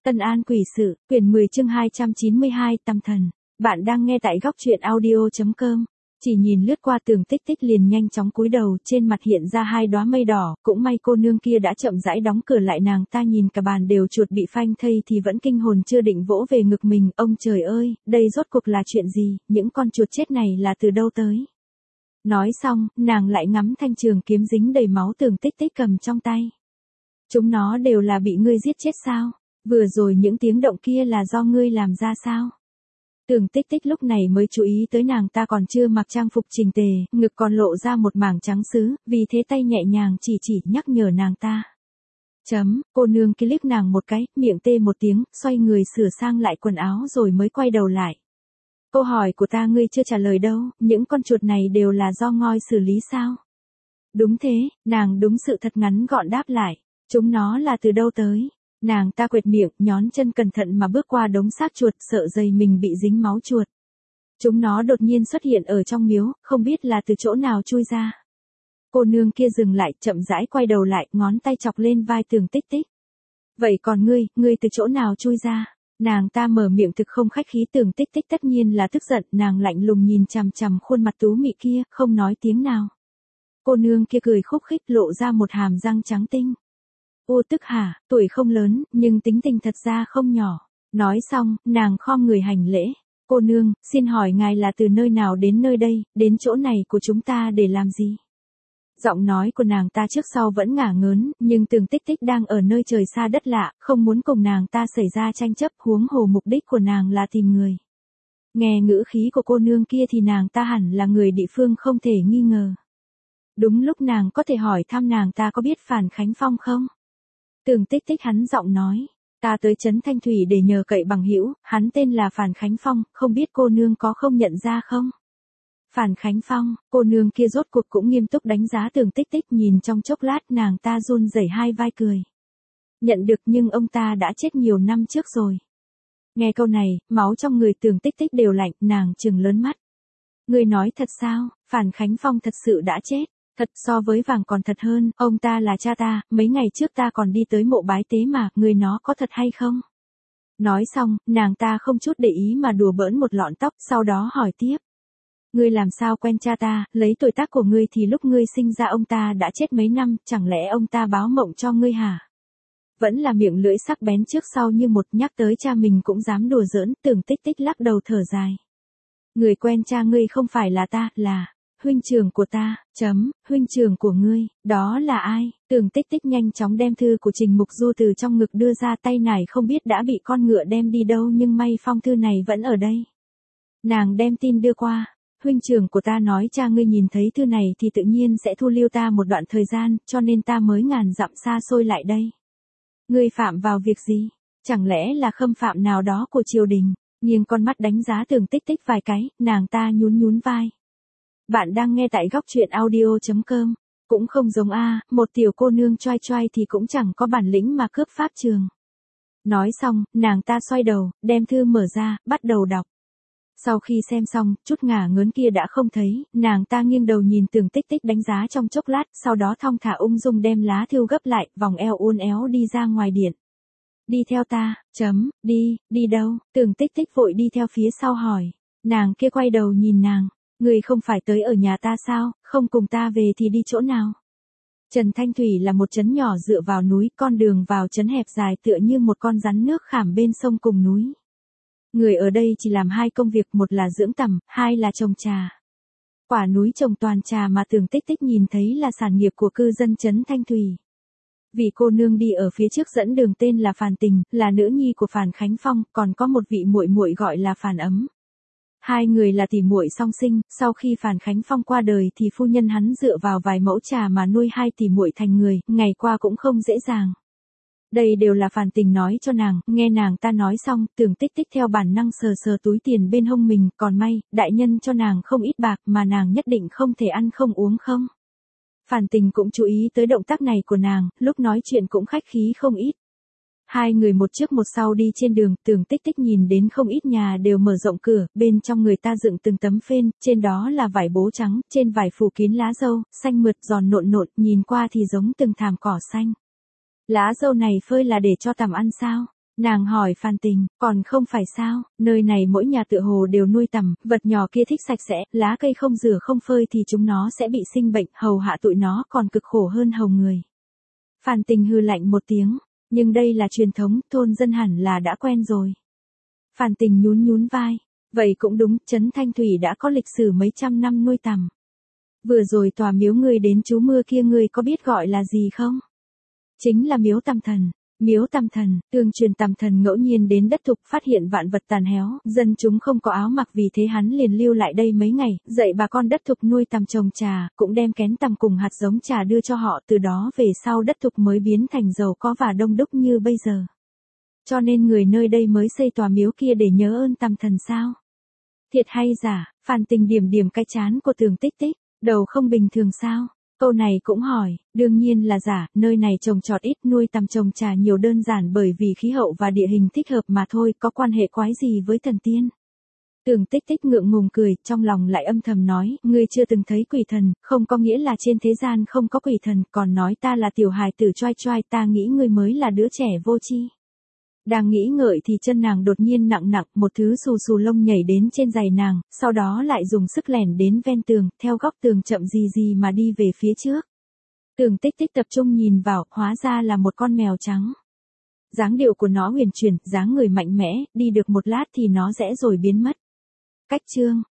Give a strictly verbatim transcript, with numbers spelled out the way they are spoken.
Tân An quỷ sự, quyển mười chương hai trăm chín mươi hai, tâm thần. Bạn đang nghe tại góc truyện audio chấm com. Chỉ nhìn lướt qua Tường Tích Tích liền nhanh chóng cúi đầu, trên mặt hiện ra hai đóa mây đỏ, cũng may cô nương kia đã chậm rãi đóng cửa lại, nàng ta nhìn cả bàn đều chuột bị phanh thây thì vẫn kinh hồn chưa định vỗ về ngực mình, ông trời ơi, đây rốt cuộc là chuyện gì, những con chuột chết này là từ đâu tới. Nói xong, nàng lại ngắm thanh trường kiếm dính đầy máu Tường Tích Tích cầm trong tay. Chúng nó đều là bị ngươi giết chết sao? Vừa rồi những tiếng động kia là do ngươi làm ra sao? Tường Tích Tích lúc này mới chú ý tới nàng ta còn chưa mặc trang phục chỉnh tề, ngực còn lộ ra một mảng trắng sứ, vì thế tay nhẹ nhàng chỉ chỉ nhắc nhở nàng ta. Chấm, cô nương kia liếc nàng một cái, miệng tê một tiếng, xoay người sửa sang lại quần áo rồi mới quay đầu lại. Câu hỏi của ta ngươi chưa trả lời đâu, những con chuột này đều là do ngoi xử lý sao? Đúng thế, nàng đúng sự thật ngắn gọn đáp lại. Chúng nó là từ đâu tới? Nàng ta quệt miệng, nhón chân cẩn thận mà bước qua đống xác chuột, sợ giày mình bị dính máu chuột. Chúng nó đột nhiên xuất hiện ở trong miếu, không biết là từ chỗ nào chui ra. Cô nương kia dừng lại, chậm rãi quay đầu lại, ngón tay chọc lên vai Tường Tích Tích. Vậy còn ngươi, ngươi từ chỗ nào chui ra? Nàng ta mở miệng thực không khách khí. Tường Tích Tích tất nhiên là tức giận, nàng lạnh lùng nhìn chằm chằm khuôn mặt tú mị kia, không nói tiếng nào. Cô nương kia cười khúc khích lộ ra một hàm răng trắng tinh. Ô tức hả, tuổi không lớn, nhưng tính tình thật ra không nhỏ. Nói xong, nàng khom người hành lễ. Cô nương, xin hỏi ngài là từ nơi nào đến nơi đây, đến chỗ này của chúng ta để làm gì? Giọng nói của nàng ta trước sau vẫn ngả ngớn, nhưng Tường Tích Tích đang ở nơi trời xa đất lạ, không muốn cùng nàng ta xảy ra tranh chấp, huống hồ mục đích của nàng là tìm người. Nghe ngữ khí của cô nương kia thì nàng ta hẳn là người địa phương không thể nghi ngờ. Đúng lúc nàng có thể hỏi thăm nàng ta có biết Phản Khánh Phong không? Tường Tích Tích hắn giọng nói, ta tới trấn Thanh Thủy để nhờ cậy bằng hữu, hắn tên là Phản Khánh Phong, không biết cô nương có không nhận ra không? Phản Khánh Phong, cô nương kia rốt cuộc cũng nghiêm túc đánh giá Tường Tích Tích, nhìn trong chốc lát nàng ta run rẩy hai vai cười. Nhận được, nhưng ông ta đã chết nhiều năm trước rồi. Nghe câu này, máu trong người Tường Tích Tích đều lạnh, nàng trừng lớn mắt. Ngươi nói thật sao, Phản Khánh Phong thật sự đã chết? Thật, so với vàng còn thật hơn, ông ta là cha ta, mấy ngày trước ta còn đi tới mộ bái tế mà, người nó có thật hay không? Nói xong, nàng ta không chút để ý mà đùa bỡn một lọn tóc, sau đó hỏi tiếp. Ngươi làm sao quen cha ta, lấy tuổi tác của ngươi thì lúc ngươi sinh ra ông ta đã chết mấy năm, chẳng lẽ ông ta báo mộng cho ngươi hả? Vẫn là miệng lưỡi sắc bén trước sau như một, nhắc tới cha mình cũng dám đùa giỡn. Tường Tích Tích lắc đầu thở dài. Người quen cha ngươi không phải là ta, là huynh trưởng của ta. Chấm, huynh trưởng của ngươi, đó là ai? Tường Tích Tích nhanh chóng đem thư của Trình Mục Du từ trong ngực đưa ra, tay này không biết đã bị con ngựa đem đi đâu, nhưng may phong thư này vẫn ở đây. Nàng đem tin đưa qua. Huynh trưởng của ta nói cha ngươi nhìn thấy thư này thì tự nhiên sẽ thu lưu ta một đoạn thời gian, cho nên ta mới ngàn dặm xa xôi lại đây. Ngươi phạm vào việc gì? Chẳng lẽ là khâm phạm nào đó của triều đình? Nghiêng con mắt đánh giá Tường Tích Tích vài cái, nàng ta nhún nhún vai. Bạn đang nghe tại góc truyện audio chấm com. Cũng không giống a, một tiểu cô nương choai choai thì cũng chẳng có bản lĩnh mà cướp pháp trường. Nói xong, nàng ta xoay đầu, đem thư mở ra, bắt đầu đọc. Sau khi xem xong, chút ngả ngớn kia đã không thấy, nàng ta nghiêng đầu nhìn Tường Tích Tích đánh giá trong chốc lát, sau đó thong thả ung dung đem lá thư gấp lại, vòng eo uốn éo đi ra ngoài điện. Đi theo ta, chấm, đi, đi đâu? Tường Tích Tích vội đi theo phía sau hỏi. Nàng kia quay đầu nhìn nàng. Người không phải tới ở nhà ta sao, không cùng ta về thì đi chỗ nào? Trần Thanh Thủy là một trấn nhỏ dựa vào núi, con đường vào trấn hẹp dài tựa như một con rắn nước khảm bên sông cùng núi. Người ở đây chỉ làm hai công việc, một là dưỡng tằm, hai là trồng trà. Quả núi trồng toàn trà mà Tường Tích Tích nhìn thấy là sản nghiệp của cư dân trấn Thanh Thủy. Vị cô nương đi ở phía trước dẫn đường tên là Phàn Tình, là nữ nhi của Phàn Khánh Phong, còn có một vị muội muội gọi là Phàn Ấm. Hai người là tỷ muội song sinh, sau khi Phàn Khánh Phong qua đời thì phu nhân hắn dựa vào vài mẫu trà mà nuôi hai tỷ muội thành người, ngày qua cũng không dễ dàng. Đây đều là Phàn Tình nói cho nàng, nghe nàng ta nói xong, Tường Tích Tích theo bản năng sờ sờ túi tiền bên hông mình, còn may, đại nhân cho nàng không ít bạc mà nàng nhất định không thể ăn không uống không. Phàn Tình cũng chú ý tới động tác này của nàng, lúc nói chuyện cũng khách khí không ít. Hai người một trước một sau đi trên đường, Tường Tích Tích nhìn đến không ít nhà đều mở rộng cửa, bên trong người ta dựng từng tấm phên, trên đó là vải bố trắng, trên vải phủ kín lá dâu, xanh mượt giòn nộn nộn, nhìn qua thì giống từng thảm cỏ xanh. Lá dâu này phơi là để cho tằm ăn sao? Nàng hỏi Phan Tình, còn không phải sao, nơi này mỗi nhà tựa hồ đều nuôi tằm, vật nhỏ kia thích sạch sẽ, lá cây không rửa không phơi thì chúng nó sẽ bị sinh bệnh, hầu hạ tụi nó còn cực khổ hơn hầu người. Phan Tình hừ lạnh một tiếng, nhưng đây là truyền thống, thôn dân hẳn là đã quen rồi. Phan Tình nhún nhún vai, vậy cũng đúng, trấn Thanh Thủy đã có lịch sử mấy trăm năm nuôi tằm. Vừa rồi tòa miếu ngươi đến trú mưa kia ngươi có biết gọi là gì không? Chính là miếu Tằm Thần. Miếu Tằm Thần, tương truyền Tằm Thần ngẫu nhiên đến đất Thục phát hiện vạn vật tàn héo, dân chúng không có áo mặc vì thế hắn liền lưu lại đây mấy ngày, dạy bà con đất Thục nuôi tằm trồng trà, cũng đem kén tằm cùng hạt giống trà đưa cho họ, từ đó về sau đất Thục mới biến thành giàu có và đông đúc như bây giờ. Cho nên người nơi đây mới xây tòa miếu kia để nhớ ơn Tằm Thần sao? Thiệt hay giả? Phan Tình điểm điểm cái chán của Tường Tích Tích, đầu không bình thường sao? Câu này cũng hỏi, đương nhiên là giả, nơi này trồng trọt ít nuôi tằm trồng trà nhiều đơn giản bởi vì khí hậu và địa hình thích hợp mà thôi, có quan hệ quái gì với thần tiên. Tường Tích Tích ngượng ngùng cười, trong lòng lại âm thầm nói, ngươi chưa từng thấy quỷ thần, không có nghĩa là trên thế gian không có quỷ thần, còn nói ta là tiểu hài tử choai choai, ta nghĩ ngươi mới là đứa trẻ vô tri. Đang nghĩ ngợi thì chân nàng đột nhiên nặng nặng, một thứ xù xù lông nhảy đến trên giày nàng, sau đó lại dùng sức lẻn đến ven tường, theo góc tường chậm gì gì mà đi về phía trước. Tường Tích Tích tập trung nhìn vào, hóa ra là một con mèo trắng. Dáng điệu của nó huyền chuyển, dáng người mạnh mẽ, đi được một lát thì nó rẽ rồi biến mất. Cách chương